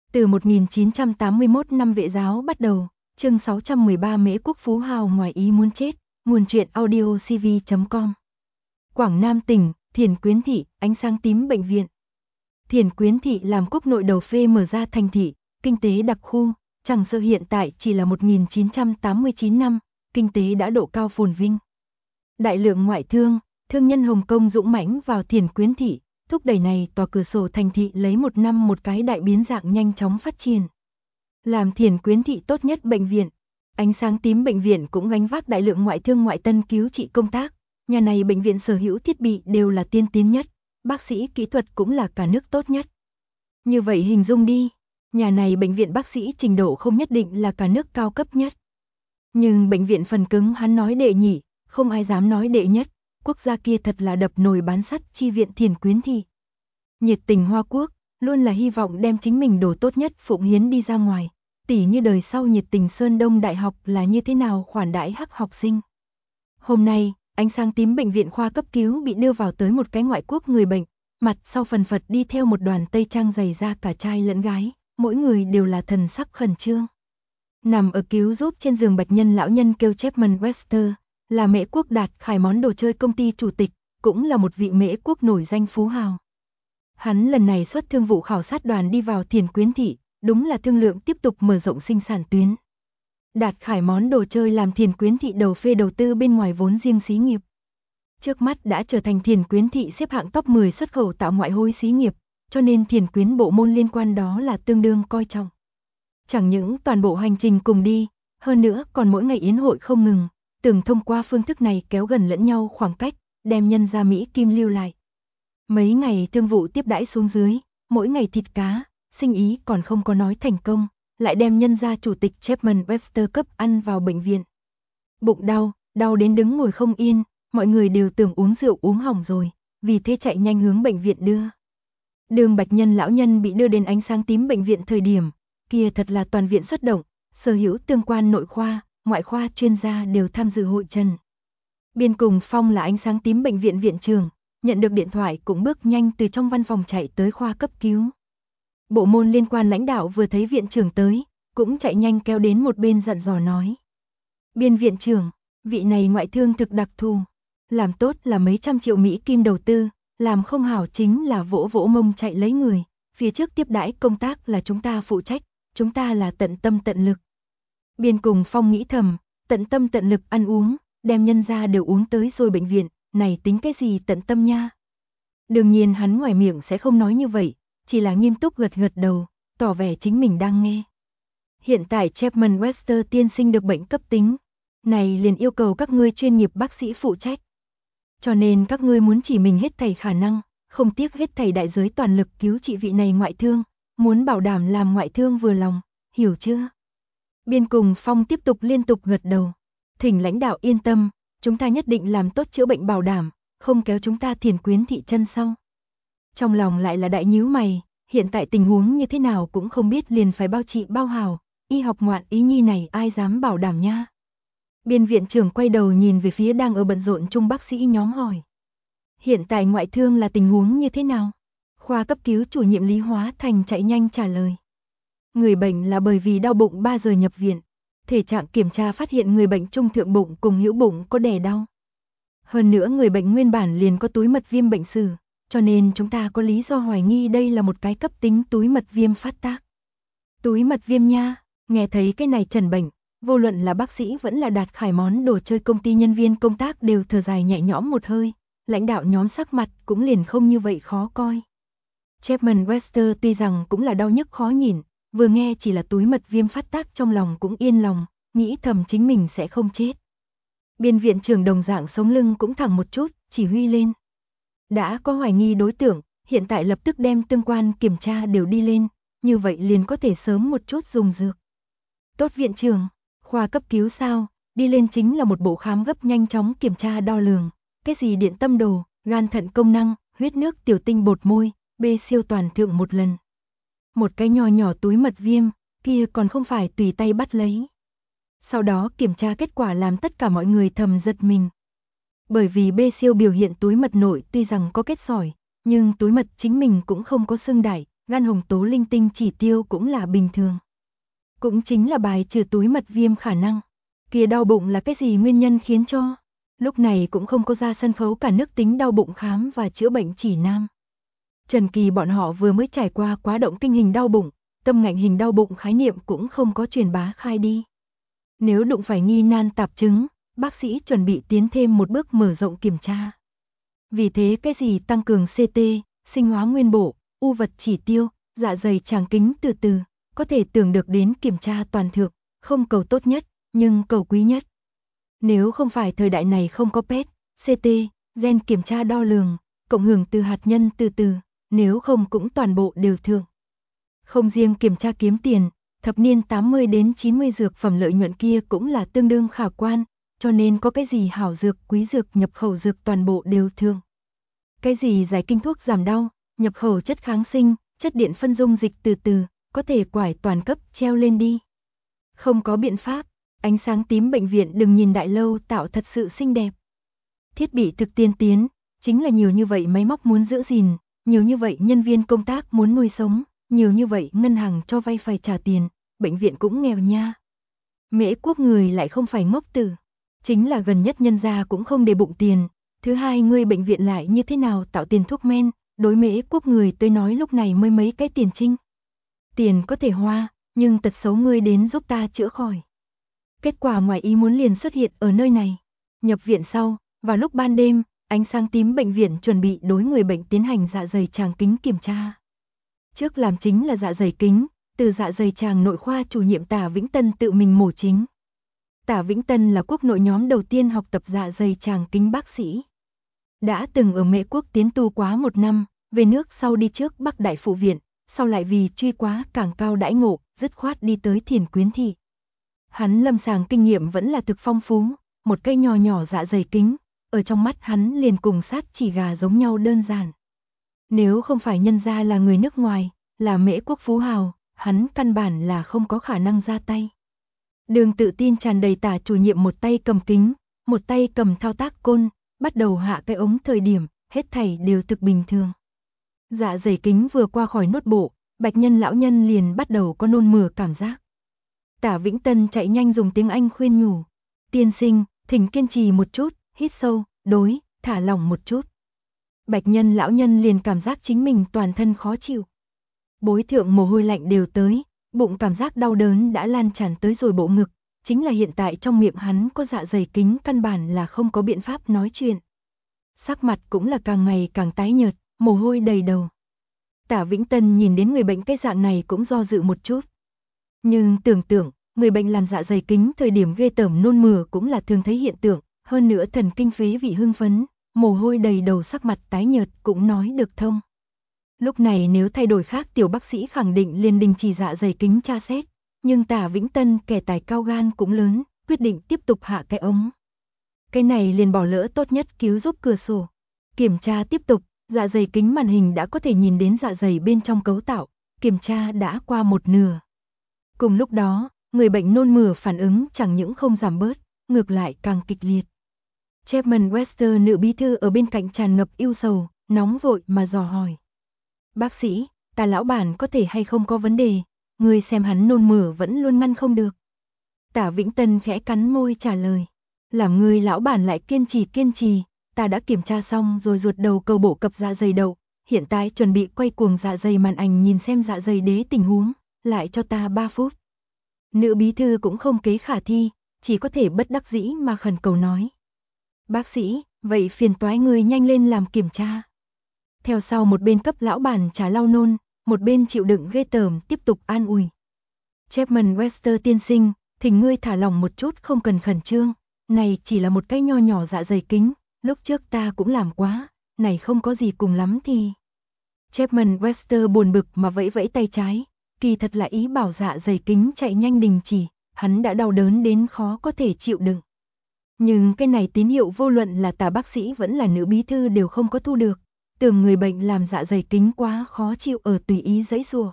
Từ 1981 năm Vệ giáo bắt đầu, chương 613 Mễ Quốc phú hào ngoài ý muốn chết, nguồn truyện audio cv.com. Quảng Nam tỉnh, Thiền Quyến Thị, ánh sáng tím bệnh viện. Thiền Quyến Thị làm quốc nội đầu phê mở ra thành thị, kinh tế đặc khu, chẳng sợ hiện tại chỉ là 1989 năm, kinh tế đã độ cao phồn vinh. Đại lượng ngoại thương, thương nhân Hồng Kông dũng mãnh vào Thiền Quyến Thị, thúc đẩy này tòa cửa sổ thành thị lấy một năm một cái đại biến dạng nhanh chóng phát triển. Làm Thiền Quyến Thị tốt nhất bệnh viện, ánh sáng tím bệnh viện cũng gánh vác đại lượng ngoại thương ngoại tân cứu trị công tác. Nhà này bệnh viện sở hữu thiết bị đều là tiên tiến nhất, bác sĩ kỹ thuật cũng là cả nước tốt nhất. Như vậy hình dung đi, nhà này bệnh viện bác sĩ trình độ không nhất định là cả nước cao cấp nhất. Nhưng bệnh viện phần cứng hắn nói đệ nhị, không ai dám nói đệ nhất, quốc gia kia thật là đập nồi bán sắt chi viện Thiền Quyến Thị. Nhiệt tình Hoa Quốc, luôn là hy vọng đem chính mình đồ tốt nhất phụng hiến đi ra ngoài, tỉ như đời sau nhiệt tình Sơn Đông Đại học là như thế nào khoản đãi hắc học sinh. Hôm nay, ánh sáng tím bệnh viện khoa cấp cứu bị đưa vào tới một cái ngoại quốc người bệnh, mặt sau phần phật đi theo một đoàn tây trang dày da cả trai lẫn gái, mỗi người đều là thần sắc khẩn trương. Nằm ở cứu giúp trên giường bạch nhân lão nhân kêu Chapman Webster, là Mễ Quốc Đạt Khải món đồ chơi công ty chủ tịch, cũng là một vị Mễ Quốc nổi danh phú hào. Hắn lần này xuất thương vụ khảo sát đoàn đi vào Thiền Quyến Thị, đúng là thương lượng tiếp tục mở rộng sinh sản tuyến. Đạt Khải món đồ chơi làm Thiền Quyến Thị đầu phê đầu tư bên ngoài vốn riêng xí nghiệp. Trước mắt đã trở thành Thiền Quyến Thị xếp hạng top 10 xuất khẩu tạo ngoại hối xí nghiệp, cho nên Thiền Quyến bộ môn liên quan đó là tương đương coi trọng. Chẳng những toàn bộ hành trình cùng đi, hơn nữa còn mỗi ngày yến hội không ngừng, tưởng thông qua phương thức này kéo gần lẫn nhau khoảng cách, đem nhân ra Mỹ Kim lưu lại. Mấy ngày thương vụ tiếp đãi xuống dưới, mỗi ngày thịt cá, sinh ý còn không có nói thành công, lại đem nhân ra chủ tịch Chapman Webster cấp ăn vào bệnh viện. Bụng đau, đau đến đứng ngồi không yên, mọi người đều tưởng uống rượu uống hỏng rồi, vì thế chạy nhanh hướng bệnh viện đưa. Đường bạch nhân lão nhân bị đưa đến ánh sáng tím bệnh viện thời điểm, kia thật là toàn viện xuất động, sở hữu tương quan nội khoa, ngoại khoa chuyên gia đều tham dự hội trần. Biên cùng Phong là ánh sáng tím bệnh viện viện trưởng, nhận được điện thoại cũng bước nhanh từ trong văn phòng chạy tới khoa cấp cứu. Bộ môn liên quan lãnh đạo vừa thấy viện trưởng tới, cũng chạy nhanh kéo đến một bên dặn dò nói. Biên viện trưởng, vị này ngoại thương thực đặc thù, làm tốt là mấy trăm triệu Mỹ Kim đầu tư, làm không hảo chính là vỗ vỗ mông chạy lấy người, phía trước tiếp đãi công tác là chúng ta phụ trách, chúng ta là tận tâm tận lực. Biên cùng Phong nghĩ thầm, tận tâm tận lực ăn uống, đem nhân ra đều uống tới rồi bệnh viện, này tính cái gì tận tâm nha. Đương nhiên hắn ngoài miệng sẽ không nói như vậy, chỉ là nghiêm túc gật gật đầu, tỏ vẻ chính mình đang nghe. Hiện tại Chapman Webster tiên sinh được bệnh cấp tính, này liền yêu cầu các ngươi chuyên nghiệp bác sĩ phụ trách. Cho nên các ngươi muốn chỉ mình hết thảy khả năng, không tiếc hết thảy đại giới toàn lực cứu trị vị này ngoại thương, muốn bảo đảm làm ngoại thương vừa lòng, hiểu chưa? Biên cùng Phong tiếp tục liên tục gật đầu. Thỉnh lãnh đạo yên tâm, chúng ta nhất định làm tốt chữa bệnh bảo đảm, không kéo chúng ta Thiền Quyến Thị chân sau. Trong lòng lại là đại nhíu mày, hiện tại tình huống như thế nào cũng không biết liền phải bao trị bao hào, y học ngoạn ý nhi này ai dám bảo đảm nha. Biên viện trưởng quay đầu nhìn về phía đang ở bận rộn chung bác sĩ nhóm hỏi. Hiện tại ngoại thương là tình huống như thế nào? Khoa cấp cứu chủ nhiệm Lý Hóa Thành chạy nhanh trả lời. Người bệnh là bởi vì đau bụng 3 giờ nhập viện. Thể trạng kiểm tra phát hiện người bệnh trung thượng bụng cùng hữu bụng có đè đau. Hơn nữa người bệnh nguyên bản liền có túi mật viêm bệnh sử, cho nên chúng ta có lý do hoài nghi đây là một cái cấp tính túi mật viêm phát tác. Túi mật viêm nha, nghe thấy cái này trần bệnh, vô luận là bác sĩ vẫn là Đạt Khải món đồ chơi công ty nhân viên công tác đều thở dài nhẹ nhõm một hơi, lãnh đạo nhóm sắc mặt cũng liền không như vậy khó coi. Chapman Webster tuy rằng cũng là đau nhức khó nhìn, vừa nghe chỉ là túi mật viêm phát tác trong lòng cũng yên lòng, nghĩ thầm chính mình sẽ không chết. Biên viện trưởng đồng dạng sống lưng cũng thẳng một chút, chỉ huy lên. Đã có hoài nghi đối tượng, hiện tại lập tức đem tương quan kiểm tra đều đi lên, như vậy liền có thể sớm một chút dùng dược. Tốt viện trưởng, khoa cấp cứu sao, đi lên chính là một bộ khám gấp nhanh chóng kiểm tra đo lường, cái gì điện tâm đồ, gan thận công năng, huyết nước tiểu tinh bột môi, B siêu toàn thượng một lần. Một cái nho nhỏ túi mật viêm, kia còn không phải tùy tay bắt lấy. Sau đó kiểm tra kết quả làm tất cả mọi người thầm giật mình. Bởi vì B siêu biểu hiện túi mật nội tuy rằng có kết sỏi, nhưng túi mật chính mình cũng không có xương đại, gan hồng tố linh tinh chỉ tiêu cũng là bình thường. Cũng chính là bài trừ túi mật viêm khả năng. Kia đau bụng là cái gì nguyên nhân khiến cho? Lúc này cũng không có ra sân khấu cả nước tính đau bụng khám và chữa bệnh chỉ nam. Trần Kỳ bọn họ vừa mới trải qua quá động kinh hình đau bụng, tâm ngạnh hình đau bụng khái niệm cũng không có truyền bá khai đi. Nếu đụng phải nghi nan tạp chứng, bác sĩ chuẩn bị tiến thêm một bước mở rộng kiểm tra. Vì thế cái gì tăng cường CT, sinh hóa nguyên bổ, u vật chỉ tiêu, dạ dày tràng kính từ từ, có thể tưởng được đến kiểm tra toàn thược, không cầu tốt nhất, nhưng cầu quý nhất. Nếu không phải thời đại này không có PET, CT, gen kiểm tra đo lường, cộng hưởng từ hạt nhân từ từ, nếu không cũng toàn bộ đều thượng. Không riêng kiểm tra kiếm tiền, thập niên 80 đến 90 dược phẩm lợi nhuận kia cũng là tương đương khả quan, cho nên có cái gì hảo dược, quý dược, nhập khẩu dược toàn bộ đều thượng. Cái gì giải kinh thuốc giảm đau, nhập khẩu chất kháng sinh, chất điện phân dung dịch từ từ, có thể quải toàn cấp treo lên đi. Không có biện pháp, ánh sáng tím bệnh viện đừng nhìn đại lâu tạo thật sự xinh đẹp. Thiết bị thực tiên tiến, chính là nhiều như vậy máy móc muốn giữ gìn, nhiều như vậy nhân viên công tác muốn nuôi sống, nhiều như vậy ngân hàng cho vay phải trả tiền, bệnh viện cũng nghèo nha. Mễ Quốc người lại không phải ngốc tử, chính là gần nhất nhân gia cũng không để bụng tiền, thứ hai ngươi bệnh viện lại như thế nào tạo tiền thuốc men, đối Mễ Quốc người tôi nói lúc này mới mấy cái tiền trinh. Tiền có thể hoa, nhưng tật xấu ngươi đến giúp ta chữa khỏi. Kết quả ngoài ý muốn liền xuất hiện ở nơi này. Nhập viện sau, vào lúc ban đêm, ánh sáng tím bệnh viện chuẩn bị đối người bệnh tiến hành dạ dày tràng kính kiểm tra. Trước làm chính là dạ dày kính, từ dạ dày tràng nội khoa chủ nhiệm Tả Vĩnh Tân tự mình mổ chính. Tả Vĩnh Tân là quốc nội nhóm đầu tiên học tập dạ dày tràng kính bác sĩ. Đã từng ở Mễ Quốc tiến tu quá 1 năm, về nước sau đi trước Bắc Đại Phụ Viện, sau lại vì truy quá càng cao đãi ngộ, dứt khoát đi tới Thiền Quyến Thị. Hắn lâm sàng kinh nghiệm vẫn là thực phong phú, một cây nhỏ nhỏ dạ dày kính, ở trong mắt hắn liền cùng sát chỉ gà giống nhau đơn giản. Nếu không phải nhân gia là người nước ngoài, là Mễ Quốc phú hào, hắn căn bản là không có khả năng ra tay. Đường tự tin tràn đầy Tả chủ nhiệm một tay cầm kính, một tay cầm thao tác côn, bắt đầu hạ cái ống thời điểm, hết thảy đều thực bình thường. Dạ dày kính vừa qua khỏi nốt bộ, Bạch Nhân lão nhân liền bắt đầu có nôn mửa cảm giác. Tả Vĩnh Tân chạy nhanh dùng tiếng Anh khuyên nhủ. Tiên sinh, thỉnh kiên trì một chút, hít sâu, đối, thả lỏng một chút. Bạch Nhân lão nhân liền cảm giác chính mình toàn thân khó chịu. Bối thượng mồ hôi lạnh đều tới, bụng cảm giác đau đớn đã lan tràn tới rồi bộ ngực. Chính là hiện tại trong miệng hắn có dạ dày kính căn bản là không có biện pháp nói chuyện. Sắc mặt cũng là càng ngày càng tái nhợt, mồ hôi đầy đầu. Tả Vĩnh Tân nhìn đến người bệnh cái dạng này cũng do dự một chút. Nhưng tưởng tượng, người bệnh làm dạ dày kính thời điểm ghê tởm nôn mửa cũng là thường thấy hiện tượng, hơn nữa thần kinh phế vị hưng phấn, mồ hôi đầy đầu sắc mặt tái nhợt cũng nói được thông. Lúc này nếu thay đổi khác tiểu bác sĩ khẳng định liền đình chỉ dạ dày kính tra xét, nhưng Tả Vĩnh Tân kẻ tài cao gan cũng lớn, quyết định tiếp tục hạ cái ống. Cái này liền bỏ lỡ tốt nhất cứu giúp cửa sổ. Kiểm tra tiếp tục, dạ dày kính màn hình đã có thể nhìn đến dạ dày bên trong cấu tạo, kiểm tra đã qua một nửa. Cùng lúc đó, người bệnh nôn mửa phản ứng chẳng những không giảm bớt, ngược lại càng kịch liệt. Chapman Webster nữ bí thư ở bên cạnh tràn ngập ưu sầu, nóng vội mà dò hỏi. Bác sĩ, ta lão bản có thể hay không có vấn đề, người xem hắn nôn mửa vẫn luôn ngăn không được. Tả Vĩnh Tân khẽ cắn môi trả lời. Làm người lão bản lại kiên trì, ta đã kiểm tra xong rồi ruột đầu cầu bổ cập dạ dày đậu, hiện tại chuẩn bị quay cuồng dạ dày màn ảnh nhìn xem dạ dày đế tình huống, lại cho ta 3 phút. Nữ bí thư cũng không kế khả thi, chỉ có thể bất đắc dĩ mà khẩn cầu nói. Bác sĩ, vậy phiền toái người nhanh lên làm kiểm tra. Theo sau một bên cấp lão bản trà lau nôn, một bên chịu đựng ghê tởm tiếp tục an ủi. Chapman Webster tiên sinh, thỉnh ngươi thả lỏng một chút không cần khẩn trương, này chỉ là một cái nho nhỏ dạ dày kính, lúc trước ta cũng làm quá, này không có gì cùng lắm thì. Chapman Webster buồn bực mà vẫy vẫy tay trái, kỳ thật là ý bảo dạ dày kính chạy nhanh đình chỉ, hắn đã đau đớn đến khó có thể chịu đựng. Nhưng cái này tín hiệu vô luận là Tả bác sĩ vẫn là nữ bí thư đều không có thu được, tưởng người bệnh làm dạ dày kính quá khó chịu ở tùy ý giãy giụa.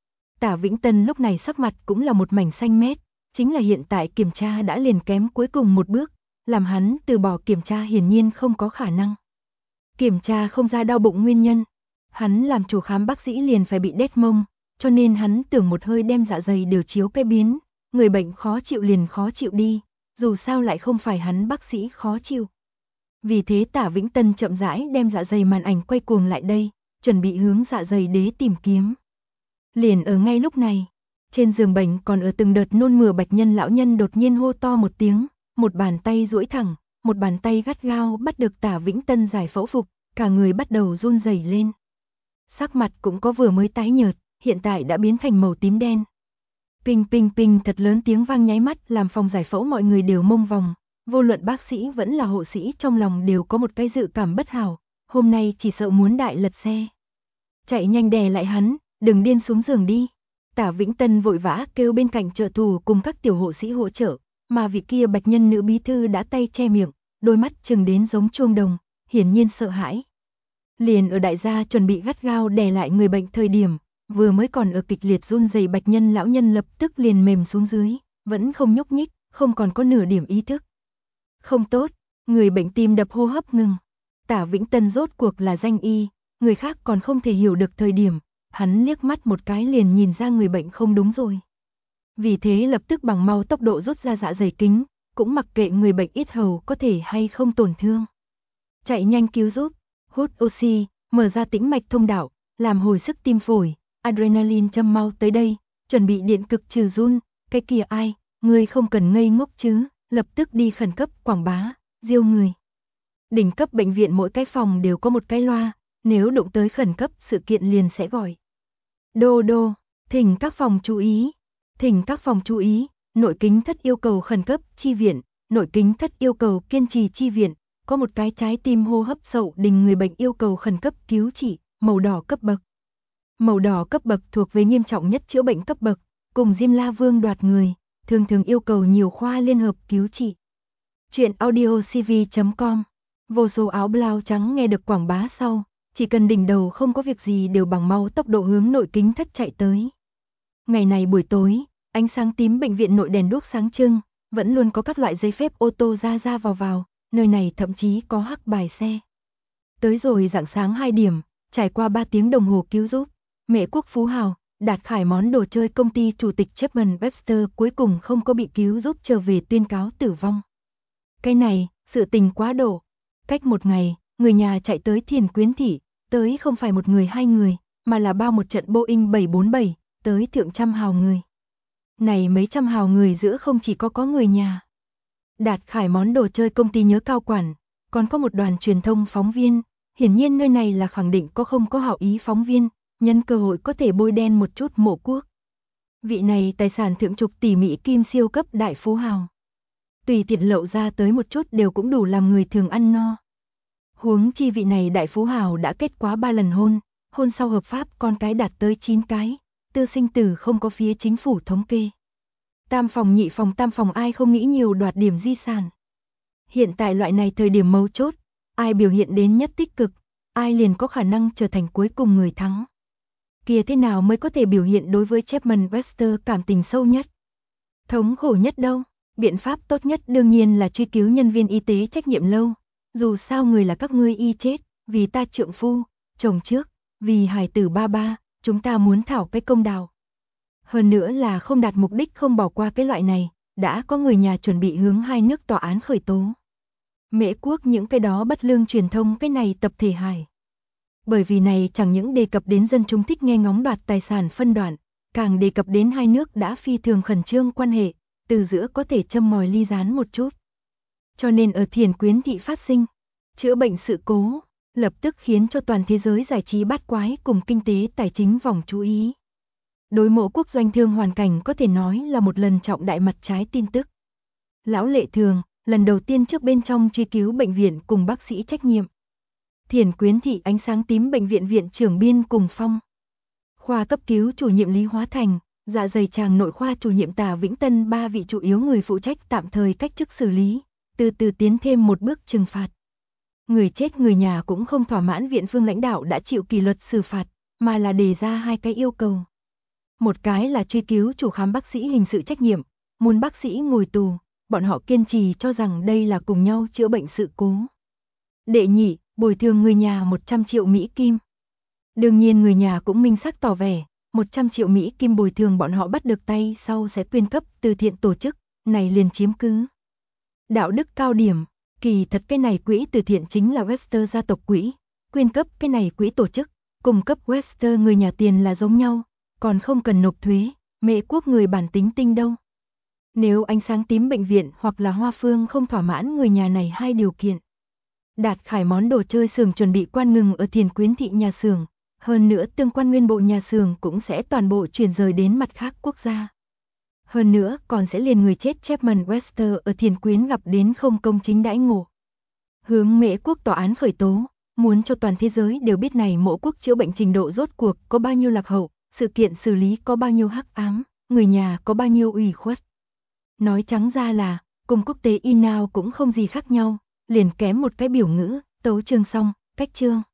Tả Vĩnh Tân lúc này sắc mặt cũng là một mảnh xanh mét, chính là hiện tại kiểm tra đã liền kém cuối cùng một bước, làm hắn từ bỏ kiểm tra hiển nhiên không có khả năng. Kiểm tra không ra đau bụng nguyên nhân, Hắn làm chủ khám bác sĩ liền phải bị đét mông, cho nên hắn tưởng một hơi đem dạ dày đều chiếu cái biến, người bệnh khó chịu liền khó chịu đi, dù sao lại không phải hắn bác sĩ khó chịu. Vì thế Tả Vĩnh Tân chậm rãi đem dạ dày màn ảnh quay cuồng lại đây, chuẩn bị hướng dạ dày đế tìm kiếm. Liền ở ngay lúc này, trên giường bệnh còn ở từng đợt nôn mửa Bạch Nhân lão nhân đột nhiên hô to một tiếng, một bàn tay duỗi thẳng, một bàn tay gắt gao bắt được Tả Vĩnh Tân giải phẫu phục, cả người bắt đầu run rẩy lên. Sắc mặt cũng có vừa mới tái nhợt, hiện tại đã biến thành màu tím đen. Ping ping ping thật lớn tiếng vang nháy mắt làm phòng giải phẫu mọi người đều mông vòng, vô luận bác sĩ vẫn là hộ sĩ trong lòng đều có một cái dự cảm bất hảo, hôm nay chỉ sợ muốn đại lật xe. Chạy nhanh đè lại hắn, đừng điên xuống giường đi. Tả Vĩnh Tân vội vã kêu bên cạnh trợ thủ cùng các tiểu hộ sĩ hỗ trợ, mà vị kia Bạch Nhân nữ bí thư đã tay che miệng, đôi mắt trừng đến giống chuông đồng, hiển nhiên sợ hãi. Liền ở đại gia chuẩn bị gắt gao đè lại người bệnh thời điểm, vừa mới còn ở kịch liệt run rẩy Bạch Nhân lão nhân lập tức liền mềm xuống dưới, vẫn không nhúc nhích, không còn có nửa điểm ý thức. Không tốt, người bệnh tim đập hô hấp ngừng. Tả Vĩnh Tân rốt cuộc là danh y, người khác còn không thể hiểu được thời điểm, hắn liếc mắt một cái liền nhìn ra người bệnh không đúng rồi. Vì thế lập tức bằng mau tốc độ rút ra dạ dày kính, cũng mặc kệ người bệnh yết hầu có thể hay không tổn thương. Chạy nhanh cứu giúp, hút oxy, mở ra tĩnh mạch thông đạo, làm hồi sức tim phổi, adrenaline châm mau tới đây, chuẩn bị điện cực trừ run, cái kia ai, người không cần ngây ngốc chứ, lập tức đi khẩn cấp quảng bá, diêu người. Đỉnh cấp bệnh viện mỗi cái phòng đều có một cái loa, nếu đụng tới khẩn cấp sự kiện liền sẽ gọi. Đô đô, thỉnh các phòng chú ý, thỉnh các phòng chú ý, nội kính thất yêu cầu khẩn cấp chi viện, nội kính thất yêu cầu kiên trì chi viện, có một cái trái tim hô hấp sậu đình người bệnh yêu cầu khẩn cấp cứu trị, màu đỏ cấp bậc. Màu đỏ cấp bậc thuộc về nghiêm trọng nhất chữa bệnh cấp bậc, cùng Diêm La Vương đoạt người, thường thường yêu cầu nhiều khoa liên hợp cứu trị. Chuyện audiocv.com. Vô số áo blau trắng nghe được quảng bá sau, chỉ cần đỉnh đầu không có việc gì đều bằng mau tốc độ hướng nội kính thất chạy tới. Ngày này buổi tối, ánh sáng tím bệnh viện nội đèn đuốc sáng trưng, vẫn luôn có các loại giấy phép ô tô ra ra vào, nơi này thậm chí có hắc bài xe. Tới rồi rạng sáng 2 điểm, trải qua 3 tiếng đồng hồ cứu giúp, Mễ Quốc Phú Hào, Đạt Khải món đồ chơi công ty chủ tịch Chapman Webster cuối cùng không có bị cứu giúp trở về tuyên cáo tử vong. Cái này, sự tình quá độ. Cách một ngày, người nhà chạy tới Thiền Quyến Thị, tới không phải một người hai người, mà là bao một trận Boeing 747, tới thượng trăm hào người. Này mấy trăm hào người giữa không chỉ có người nhà. Đạt Khải món đồ chơi công ty nhớ cao quản, còn có một đoàn truyền thông phóng viên, hiển nhiên nơi này là khẳng định có không có hảo ý phóng viên, nhân cơ hội có thể bôi đen một chút Mộ Quốc. Vị này tài sản thượng chục tỷ Mỹ kim siêu cấp đại phú hào. Tùy tiện lậu ra tới một chút đều cũng đủ làm người thường ăn no. Huống chi vị này đại phú hào đã kết quá 3 lần hôn sau hợp pháp con cái đạt tới 9 cái, tư sinh tử không có phía chính phủ thống kê. Tam phòng nhị phòng tam phòng ai không nghĩ nhiều đoạt điểm di sản. Hiện tại loại này thời điểm mấu chốt, ai biểu hiện đến nhất tích cực, ai liền có khả năng trở thành cuối cùng người thắng. Kia thế nào mới có thể biểu hiện đối với Chapman Webster cảm tình sâu nhất? Thống khổ nhất đâu? Biện pháp tốt nhất đương nhiên là truy cứu nhân viên y tế trách nhiệm lâu. Dù sao người là các ngươi y chết, vì ta trượng phu, chồng trước, vì hài tử ba, chúng ta muốn thảo cái công đạo. Hơn nữa là không đạt mục đích không bỏ qua cái loại này, đã có người nhà chuẩn bị hướng hai nước tòa án khởi tố. Mễ Quốc những cái đó bất lương truyền thông cái này tập thể hài. Bởi vì này chẳng những đề cập đến dân chúng thích nghe ngóng đoạt tài sản phân đoạn, càng đề cập đến hai nước đã phi thường khẩn trương quan hệ, từ giữa có thể châm mồi ly gián một chút. Cho nên ở Thiền Quyến Thị phát sinh, chữa bệnh sự cố, lập tức khiến cho toàn thế giới giải trí bát quái cùng kinh tế tài chính vòng chú ý. Đối Mộ Quốc doanh thương hoàn cảnh có thể nói là một lần trọng đại mặt trái tin tức. Lão Lệ Thường, lần đầu tiên trước bên trong truy cứu bệnh viện cùng bác sĩ trách nhiệm. Thiền Quyến Thị ánh sáng tím bệnh viện viện trưởng Biên cùng Phong. Khoa cấp cứu chủ nhiệm Lý Hóa Thành, dạ dày tràng nội khoa chủ nhiệm Tả Vĩnh Tân 3 vị chủ yếu người phụ trách tạm thời cách chức xử lý, từ từ tiến thêm một bước trừng phạt. Người chết người nhà cũng không thỏa mãn viện phương lãnh đạo đã chịu kỷ luật xử phạt, mà là đề ra 2 cái yêu cầu. Một cái là truy cứu chủ khám bác sĩ hình sự trách nhiệm, muốn bác sĩ ngồi tù, bọn họ kiên trì cho rằng đây là cùng nhau chữa bệnh sự cố. Đệ nhị, bồi thường người nhà 100 triệu Mỹ Kim. Đương nhiên người nhà cũng minh xác tỏ vẻ, 100 triệu Mỹ Kim bồi thường bọn họ bắt được tay sau sẽ quyên cấp từ thiện tổ chức, này liền chiếm cứ. Đạo đức cao điểm, kỳ thật cái này quỹ từ thiện chính là Webster gia tộc quỹ, quyên cấp cái này quỹ tổ chức, cung cấp Webster người nhà tiền là giống nhau, còn không cần nộp thuế, Mễ Quốc người bản tính tinh đâu. Nếu ánh sáng tím bệnh viện hoặc là Hoa Phương không thỏa mãn người nhà này hai điều kiện. Đạt Khải món đồ chơi xưởng chuẩn bị quan ngừng ở Thiền Quyến thị nhà xưởng, hơn nữa tương quan nguyên bộ nhà xưởng cũng sẽ toàn bộ chuyển rời đến mặt khác quốc gia. Hơn nữa còn sẽ liền người chết Chapman Webster ở Thiền Quyến gặp đến không công chính đãi ngộ. Hướng Mễ Quốc tòa án khởi tố, muốn cho toàn thế giới đều biết này Mỗ quốc chữa bệnh trình độ rốt cuộc có bao nhiêu lạc hậu, sự kiện xử lý có bao nhiêu hắc ám, người nhà có bao nhiêu ủy khuất. Nói trắng ra là, cùng quốc tế y nào cũng không gì khác nhau, liền kém một cái biểu ngữ, tấu chương xong, cách chương.